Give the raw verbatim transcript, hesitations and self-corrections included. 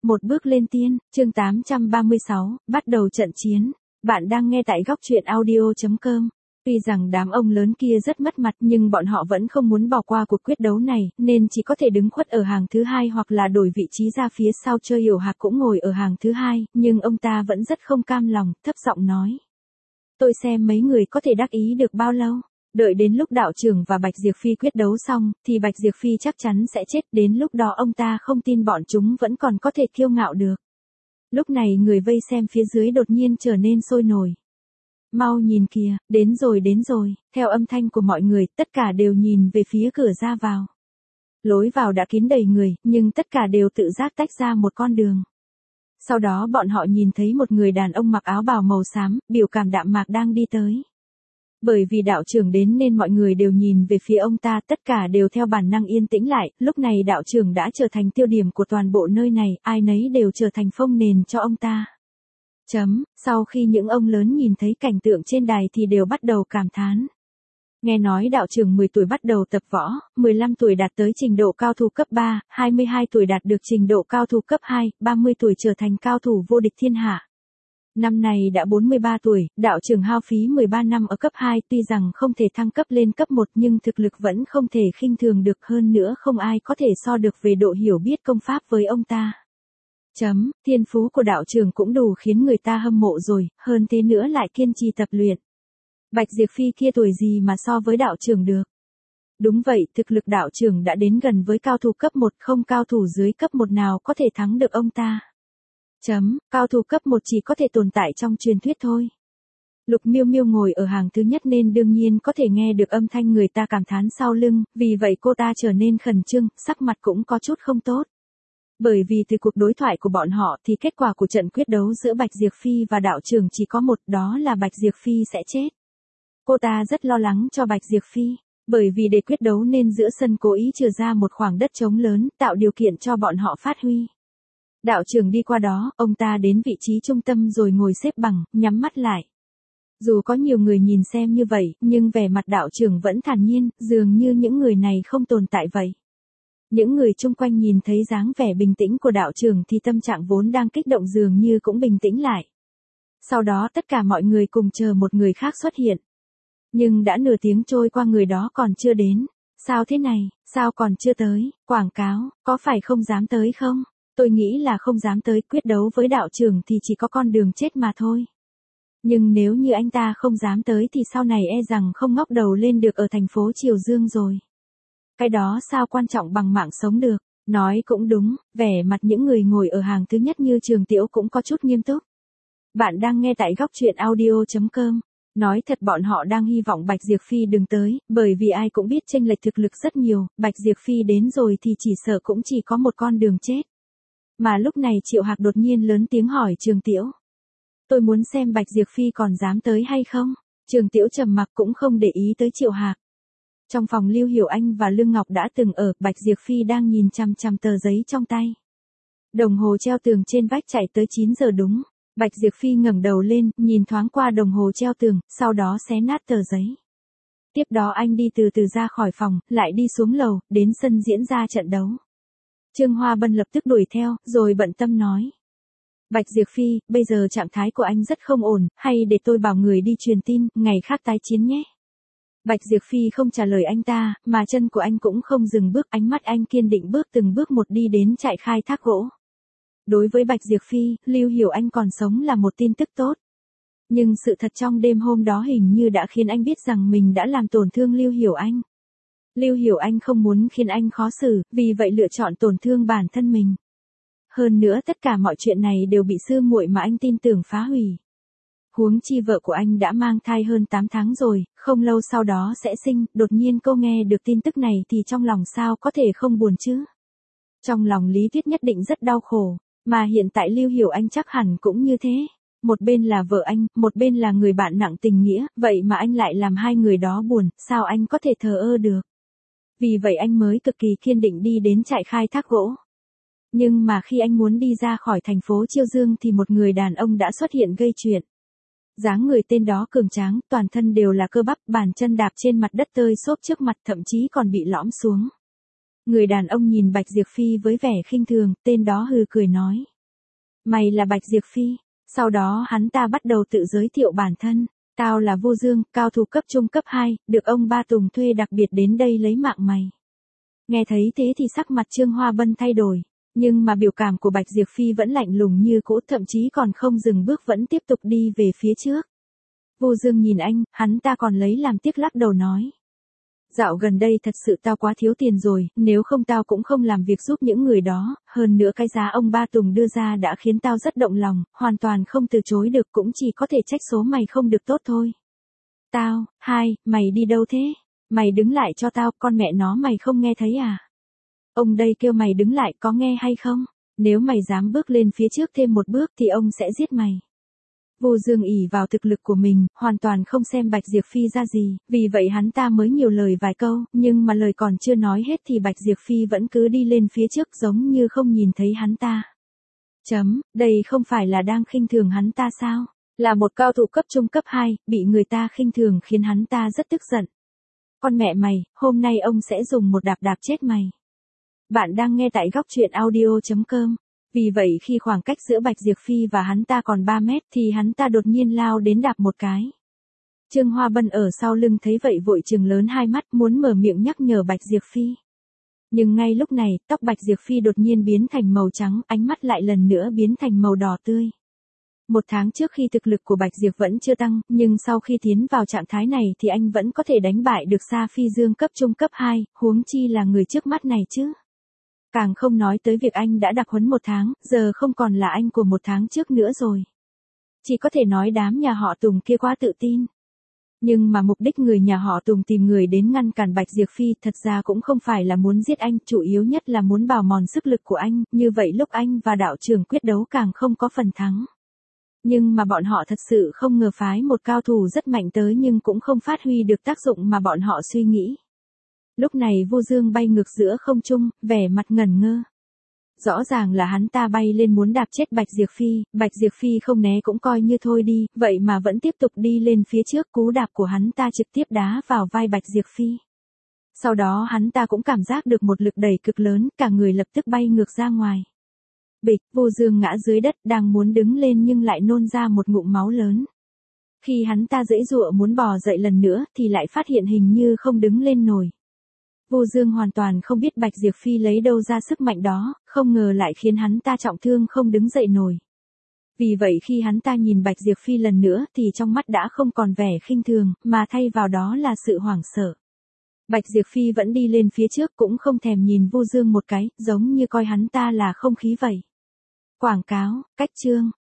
Một bước lên tiên, chương tám trăm ba mươi sáu, bắt đầu trận chiến. Bạn đang nghe tại góc truyện audio chấm com. Tuy rằng đám ông lớn kia rất mất mặt nhưng bọn họ vẫn không muốn bỏ qua cuộc quyết đấu này, nên chỉ có thể đứng khuất ở hàng thứ hai hoặc là đổi vị trí ra phía sau. Chơi Hiểu Hạc cũng ngồi ở hàng thứ hai, nhưng ông ta vẫn rất không cam lòng, thấp giọng nói. Tôi xem mấy người có thể đắc ý được bao lâu. Đợi đến lúc đạo trưởng và Bạch Diệp Phi quyết đấu xong, thì Bạch Diệp Phi chắc chắn sẽ chết, đến lúc đó ông ta không tin bọn chúng vẫn còn có thể kiêu ngạo được. Lúc này người vây xem phía dưới đột nhiên trở nên sôi nổi. Mau nhìn kìa, đến rồi đến rồi, theo âm thanh của mọi người, tất cả đều nhìn về phía cửa ra vào. Lối vào đã kín đầy người, nhưng tất cả đều tự giác tách ra một con đường. Sau đó bọn họ nhìn thấy một người đàn ông mặc áo bào màu xám, biểu cảm đạm mạc đang đi tới. Bởi vì đạo trưởng đến nên mọi người đều nhìn về phía ông ta, tất cả đều theo bản năng yên tĩnh lại, lúc này đạo trưởng đã trở thành tiêu điểm của toàn bộ nơi này, ai nấy đều trở thành phông nền cho ông ta. Chấm, sau khi những ông lớn nhìn thấy cảnh tượng trên đài thì đều bắt đầu cảm thán. Nghe nói đạo trưởng mười tuổi bắt đầu tập võ, mười lăm tuổi đạt tới trình độ cao thủ cấp ba, hai mươi hai tuổi đạt được trình độ cao thủ cấp hai, ba mươi tuổi trở thành cao thủ vô địch thiên hạ. Năm này đã bốn mươi ba tuổi, đạo trưởng hao phí mười ba năm ở cấp hai, tuy rằng không thể thăng cấp lên cấp một nhưng thực lực vẫn không thể khinh thường được, hơn nữa không ai có thể so được về độ hiểu biết công pháp với ông ta. Chấm, thiên phú của đạo trưởng cũng đủ khiến người ta hâm mộ rồi, hơn thế nữa lại kiên trì tập luyện. Bạch Diệp Phi kia tuổi gì mà so với đạo trưởng được. Đúng vậy, thực lực đạo trưởng đã đến gần với cao thủ cấp một, không cao thủ dưới cấp một nào có thể thắng được ông ta. Chấm, cao thủ cấp một chỉ có thể tồn tại trong truyền thuyết thôi. Lục Miêu Miêu ngồi ở hàng thứ nhất nên đương nhiên có thể nghe được âm thanh người ta cảm thán sau lưng, vì vậy cô ta trở nên khẩn trương, sắc mặt cũng có chút không tốt. Bởi vì từ cuộc đối thoại của bọn họ thì kết quả của trận quyết đấu giữa Bạch Diệp Phi và đạo trưởng chỉ có một, đó là Bạch Diệp Phi sẽ chết. Cô ta rất lo lắng cho Bạch Diệp Phi, bởi vì để quyết đấu nên giữa sân cố ý chừa ra một khoảng đất trống lớn, tạo điều kiện cho bọn họ phát huy. Đạo trưởng đi qua đó, ông ta đến vị trí trung tâm rồi ngồi xếp bằng, nhắm mắt lại. Dù có nhiều người nhìn xem như vậy, nhưng vẻ mặt đạo trưởng vẫn thản nhiên, dường như những người này không tồn tại vậy. Những người chung quanh nhìn thấy dáng vẻ bình tĩnh của đạo trưởng thì tâm trạng vốn đang kích động dường như cũng bình tĩnh lại. Sau đó tất cả mọi người cùng chờ một người khác xuất hiện. Nhưng đã nửa tiếng trôi qua người đó còn chưa đến. Sao thế này, sao còn chưa tới, quảng cáo, có phải không dám tới không? Tôi nghĩ là không dám tới, quyết đấu với đạo trưởng thì chỉ có con đường chết mà thôi. Nhưng nếu như anh ta không dám tới thì sau này e rằng không ngóc đầu lên được ở thành phố Triều Dương rồi. Cái đó sao quan trọng bằng mạng sống được, nói cũng đúng, vẻ mặt những người ngồi ở hàng thứ nhất như Trường Tiễu cũng có chút nghiêm túc. Bạn đang nghe tại góc truyện audio chấm com. Nói thật bọn họ đang hy vọng Bạch Diệp Phi đừng tới, bởi vì ai cũng biết chênh lệch thực lực rất nhiều, Bạch Diệp Phi đến rồi thì chỉ sợ cũng chỉ có một con đường chết. Mà lúc này Triệu Hạc đột nhiên lớn tiếng hỏi Trường Tiễu. Tôi muốn xem Bạch Diệp Phi còn dám tới hay không? Trường Tiễu trầm mặc cũng không để ý tới Triệu Hạc. Trong phòng Lưu Hiểu Anh và Lương Ngọc đã từng ở, Bạch Diệp Phi đang nhìn chằm chằm tờ giấy trong tay. Đồng hồ treo tường trên vách chạy tới chín giờ đúng. Bạch Diệp Phi ngẩng đầu lên, nhìn thoáng qua đồng hồ treo tường, sau đó xé nát tờ giấy. Tiếp đó anh đi từ từ ra khỏi phòng, lại đi xuống lầu, đến sân diễn ra trận đấu. Trương Hoa Bân lập tức đuổi theo, rồi bận tâm nói. Bạch Diệp Phi, bây giờ trạng thái của anh rất không ổn, hay để tôi bảo người đi truyền tin, ngày khác tái chiến nhé. Bạch Diệp Phi không trả lời anh ta, mà chân của anh cũng không dừng bước, ánh mắt anh kiên định bước từng bước một đi đến trại khai thác gỗ. Đối với Bạch Diệp Phi, Lưu Hiểu Anh còn sống là một tin tức tốt. Nhưng sự thật trong đêm hôm đó hình như đã khiến anh biết rằng mình đã làm tổn thương Lưu Hiểu Anh. Lưu Hiểu Anh không muốn khiến anh khó xử, vì vậy lựa chọn tổn thương bản thân mình. Hơn nữa tất cả mọi chuyện này đều bị sư muội mà anh tin tưởng phá hủy. Huống chi vợ của anh đã mang thai hơn tám tháng rồi, không lâu sau đó sẽ sinh, đột nhiên cô nghe được tin tức này thì trong lòng sao có thể không buồn chứ. Trong lòng Lý Tuyết nhất định rất đau khổ, mà hiện tại Lưu Hiểu Anh chắc hẳn cũng như thế. Một bên là vợ anh, một bên là người bạn nặng tình nghĩa, vậy mà anh lại làm hai người đó buồn, sao anh có thể thờ ơ được. Vì vậy anh mới cực kỳ kiên định đi đến trại khai thác gỗ. Nhưng mà khi anh muốn đi ra khỏi thành phố Chiêu Dương thì một người đàn ông đã xuất hiện gây chuyện. Dáng người tên đó cường tráng, toàn thân đều là cơ bắp, bàn chân đạp trên mặt đất tơi xốp trước mặt, thậm chí còn bị lõm xuống. Người đàn ông nhìn Bạch Diệp Phi với vẻ khinh thường, tên đó hừ cười nói. Mày là Bạch Diệp Phi. Sau đó hắn ta bắt đầu tự giới thiệu bản thân. Tao là Vô Dương, cao thủ cấp trung cấp hai, được ông Ba Tùng thuê đặc biệt đến đây lấy mạng mày. Nghe thấy thế thì sắc mặt Trương Hoa Bân thay đổi. Nhưng mà biểu cảm của Bạch Diệp Phi vẫn lạnh lùng như cũ, thậm chí còn không dừng bước vẫn tiếp tục đi về phía trước. Vô Dương nhìn anh, hắn ta còn lấy làm tiếc lắc đầu nói. Dạo gần đây thật sự tao quá thiếu tiền rồi, nếu không tao cũng không làm việc giúp những người đó, hơn nữa cái giá ông Ba Tùng đưa ra đã khiến tao rất động lòng, hoàn toàn không từ chối được, cũng chỉ có thể trách số mày không được tốt thôi. Tao, hai, mày đi đâu thế? Mày đứng lại cho tao, con mẹ nó mày không nghe thấy à? Ông đây kêu mày đứng lại, có nghe hay không? Nếu mày dám bước lên phía trước thêm một bước thì ông sẽ giết mày. Vô Dương ỷ vào thực lực của mình, hoàn toàn không xem Bạch Diệp Phi ra gì, vì vậy hắn ta mới nhiều lời vài câu, nhưng mà lời còn chưa nói hết thì Bạch Diệp Phi vẫn cứ đi lên phía trước giống như không nhìn thấy hắn ta. Chấm, đây không phải là đang khinh thường hắn ta sao? Là một cao thủ cấp trung cấp hai, bị người ta khinh thường khiến hắn ta rất tức giận. Con mẹ mày, hôm nay ông sẽ dùng một đạp đạp chết mày. Bạn đang nghe tại góc truyện audio chấm com. Vì vậy khi khoảng cách giữa Bạch Diệp Phi và hắn ta còn ba mét thì hắn ta đột nhiên lao đến đạp một cái. Trương Hoa Bân ở sau lưng thấy vậy vội trừng lớn hai mắt muốn mở miệng nhắc nhở Bạch Diệp Phi. Nhưng ngay lúc này, tóc Bạch Diệp Phi đột nhiên biến thành màu trắng, ánh mắt lại lần nữa biến thành màu đỏ tươi. Một tháng trước khi thực lực của Bạch Diệp vẫn chưa tăng, nhưng sau khi tiến vào trạng thái này thì anh vẫn có thể đánh bại được Sa Phi Dương cấp trung cấp hai, huống chi là người trước mắt này chứ. Càng không nói tới việc anh đã đặc huấn một tháng, giờ không còn là anh của một tháng trước nữa rồi. Chỉ có thể nói đám nhà họ Tùng kia quá tự tin. Nhưng mà mục đích người nhà họ Tùng tìm người đến ngăn cản Bạch Diệp Phi thật ra cũng không phải là muốn giết anh, chủ yếu nhất là muốn bào mòn sức lực của anh, như vậy lúc anh và đạo trưởng quyết đấu càng không có phần thắng. Nhưng mà bọn họ thật sự không ngờ phái một cao thủ rất mạnh tới nhưng cũng không phát huy được tác dụng mà bọn họ suy nghĩ. Lúc này Vô Dương bay ngược giữa không trung, vẻ mặt ngẩn ngơ. Rõ ràng là hắn ta bay lên muốn đạp chết Bạch Diệp Phi, Bạch Diệp Phi không né cũng coi như thôi đi, vậy mà vẫn tiếp tục đi lên phía trước, cú đạp của hắn ta trực tiếp đá vào vai Bạch Diệp Phi. Sau đó hắn ta cũng cảm giác được một lực đẩy cực lớn, cả người lập tức bay ngược ra ngoài. Bịch, Vô Dương ngã dưới đất đang muốn đứng lên nhưng lại nôn ra một ngụm máu lớn. Khi hắn ta giãy giụa muốn bò dậy lần nữa thì lại phát hiện hình như không đứng lên nổi. Vô Dương hoàn toàn không biết Bạch Diệp Phi lấy đâu ra sức mạnh đó, không ngờ lại khiến hắn ta trọng thương không đứng dậy nổi. Vì vậy khi hắn ta nhìn Bạch Diệp Phi lần nữa thì trong mắt đã không còn vẻ khinh thường, mà thay vào đó là sự hoảng sợ. Bạch Diệp Phi vẫn đi lên phía trước cũng không thèm nhìn Vô Dương một cái, giống như coi hắn ta là không khí vậy. Quảng cáo, cách chương.